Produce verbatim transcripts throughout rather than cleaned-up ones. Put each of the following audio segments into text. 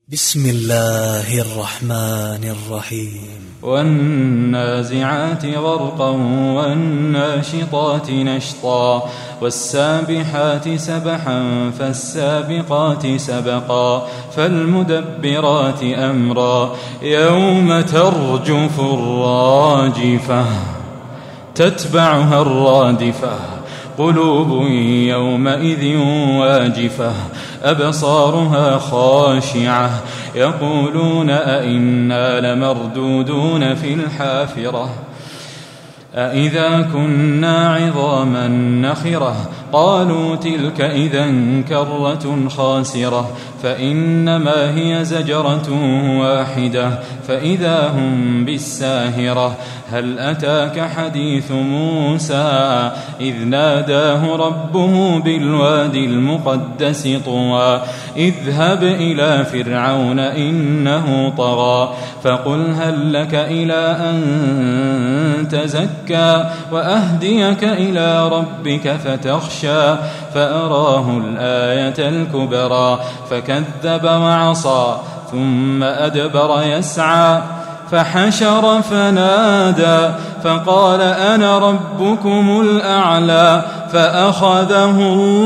بسم الله الرحمن الرحيم والنازعات غرقا والناشطات نشطا والسابحات سبحا فالسابقات سبقا فالمدبرات أمرا يوم ترجف الراجفة تتبعها الرادفة قلوب يومئذ واجفة أبصارها خاشعة يقولون أئنا لمردودون في الحافرة أئذا كنا عظاما نخرة قالوا تلك إذا كرة خاسرة فإنما هي زجرة واحدة فإذا هم بالساهرة هل أتاك حديث موسى إذ ناداه ربه بالوادي المقدس طوى اذهب إلى فرعون إنه طغى فقل هل لك إلى أن تزكى وأهديك إلى ربك فتخشى فأراه الآية الكبرى فكذب وعصى ثم أدبر يسعى فحشر فنادى فقال أنا ربكم الأعلى فأخذه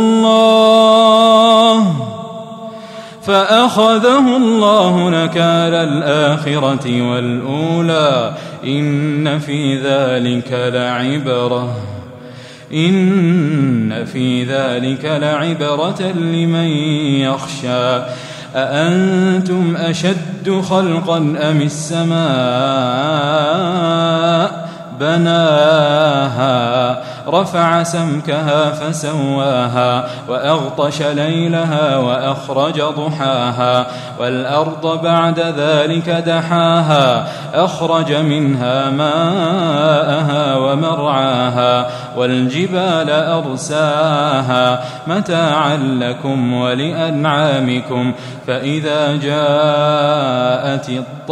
الله فأخذه الله نكال الآخرة والأولى إن في ذلك لعبرة إن في ذلك لعبرة لمن يخشى أأنتم أشد خلقا أم السماء بناها رفع سمكها فسواها وأغطش ليلها وأخرج ضحاها والأرض بعد ذلك دحاها أخرج منها ماءها ومرعاها والجبال أرساها متاعا لكم ولأنعامكم فإذا جاءت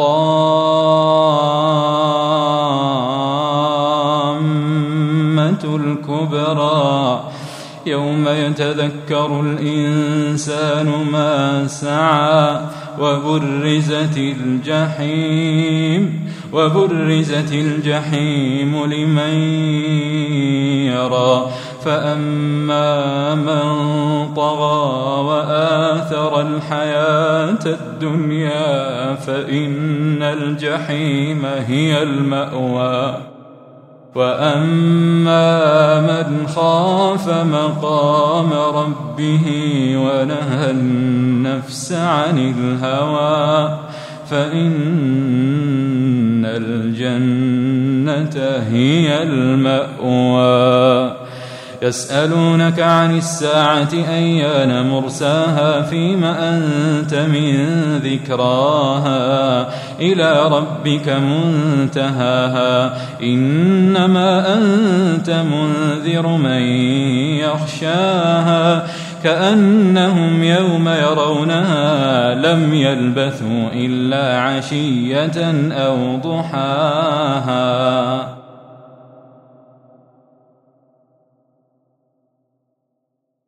الطامة الكبرى يوم يتذكر الإنسان ما سعى وبرزت الجحيم وبرزت الجحيم لمن يرى فأما من طغى وآثر الحياة الدنيا فإن الجحيم هي المأوى وأما من خاف مقام ربه ونهى النفس عن الهوى فإن الجنة هي المأوى يسألونك عن الساعة أيان مرساها فيم أنت من ذكراها إلى ربك منتهاها إنما أنت منذر من يخشاها كأنهم يوم يرونها لم يلبثوا إلا عشية أو ضحاها.